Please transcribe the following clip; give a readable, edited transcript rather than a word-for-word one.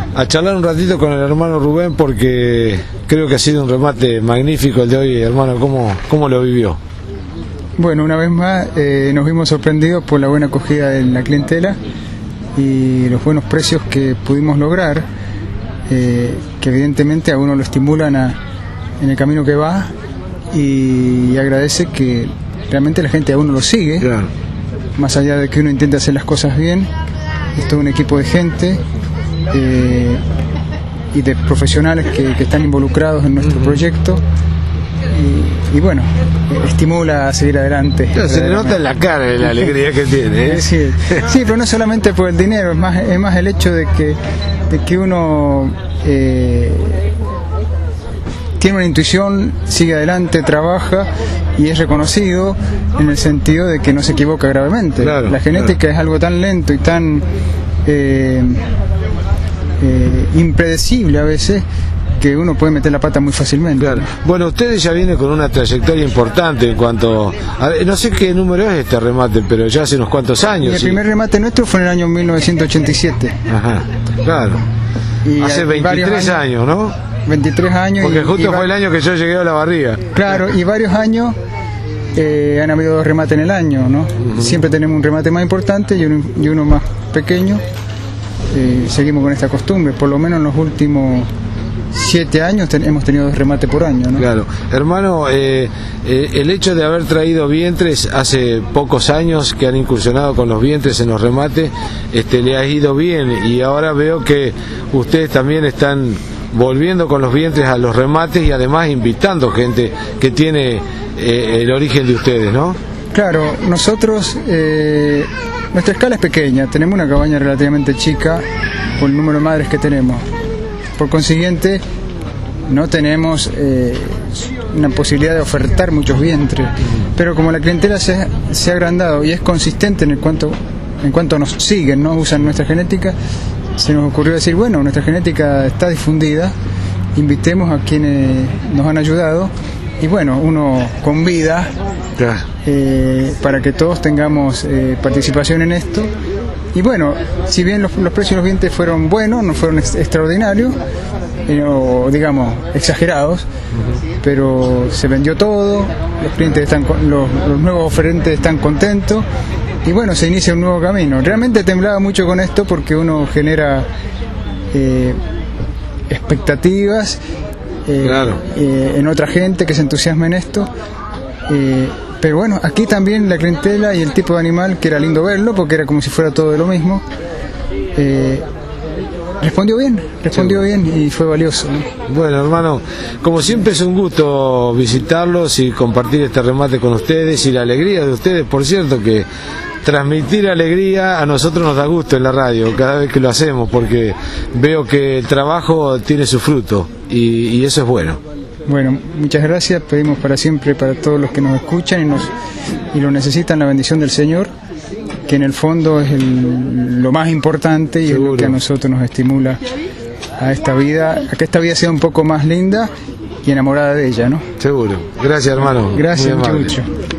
a charlar un ratito con el hermano Rubén, porque creo que ha sido un remate magnífico el de hoy. Hermano, ¿cómo lo vivió? Bueno, una vez más nos vimos sorprendidos por la buena acogida de la clientela y los buenos precios que pudimos lograr, que evidentemente a uno lo estimulan en el camino que va, y agradece que realmente la gente a uno lo sigue, Claro. Más allá de que uno intente hacer las cosas bien. Es todo un equipo de gente y de profesionales que están involucrados en nuestro proyecto, y bueno, estimula a seguir adelante. Claro, se le nota en la cara la alegría que tiene, ¿eh? Sí, pero no solamente por el dinero, es más el hecho de que uno tiene una intuición, sigue adelante, trabaja y es reconocido en el sentido de que no se equivoca gravemente. Claro, la genética es algo tan lento y tan impredecible a veces, que uno puede meter la pata muy fácilmente. Claro. Bueno, ustedes ya vienen con una trayectoria importante en cuanto a, no sé qué número es este remate, pero ya hace unos cuantos años. El primer remate nuestro fue en el año 1987. Ajá, claro. Y hace 23 años, ¿no? 23 años. Porque justo fue el año que yo llegué a la barriga. Claro, y varios años han habido 2 remates en el año, ¿no? Siempre tenemos un remate más importante y uno más pequeño. Seguimos con esta costumbre, por lo menos en los últimos 7 años hemos tenido 2 remates por año, ¿no? Claro. Hermano, el hecho de haber traído vientres hace pocos años, que han incursionado con los vientres en los remates, le ha ido bien, y ahora veo que ustedes también están volviendo con los vientres a los remates y además invitando gente que tiene el origen de ustedes, ¿no? Claro, nosotros, nuestra escala es pequeña, tenemos una cabaña relativamente chica por el número de madres que tenemos. Por consiguiente, no tenemos una posibilidad de ofertar muchos vientres, pero como la clientela se ha agrandado y es consistente en cuanto nos siguen, ¿no? Usan nuestra genética, se nos ocurrió decir, bueno, nuestra genética está difundida, invitemos a quienes nos han ayudado, y bueno, uno convida para que todos tengamos participación en esto. Y bueno, si bien los precios de los vientres fueron buenos, no fueron extraordinarios, o digamos exagerados, pero se vendió todo, los clientes los nuevos oferentes están contentos, y bueno, se inicia un nuevo camino. Realmente temblaba mucho con esto porque uno genera expectativas en otra gente que se entusiasma en esto. Pero bueno, aquí también la clientela y el tipo de animal, que era lindo verlo porque era como si fuera todo de lo mismo, respondió bien y fue valioso, ¿no? Bueno, hermano, como siempre es un gusto visitarlos y compartir este remate con ustedes y la alegría de ustedes. Por cierto, que transmitir alegría a nosotros nos da gusto en la radio cada vez que lo hacemos, porque veo que el trabajo tiene su fruto y eso es bueno. Bueno, muchas gracias. Pedimos para siempre, para todos los que nos escuchan y lo necesitan, la bendición del Señor, que en el fondo es lo más importante y Seguro. es lo que a nosotros nos estimula a esta vida, a que esta vida sea un poco más linda y enamorada de ella, ¿no? Seguro. Gracias, hermano. Gracias, Muy amable. mucho.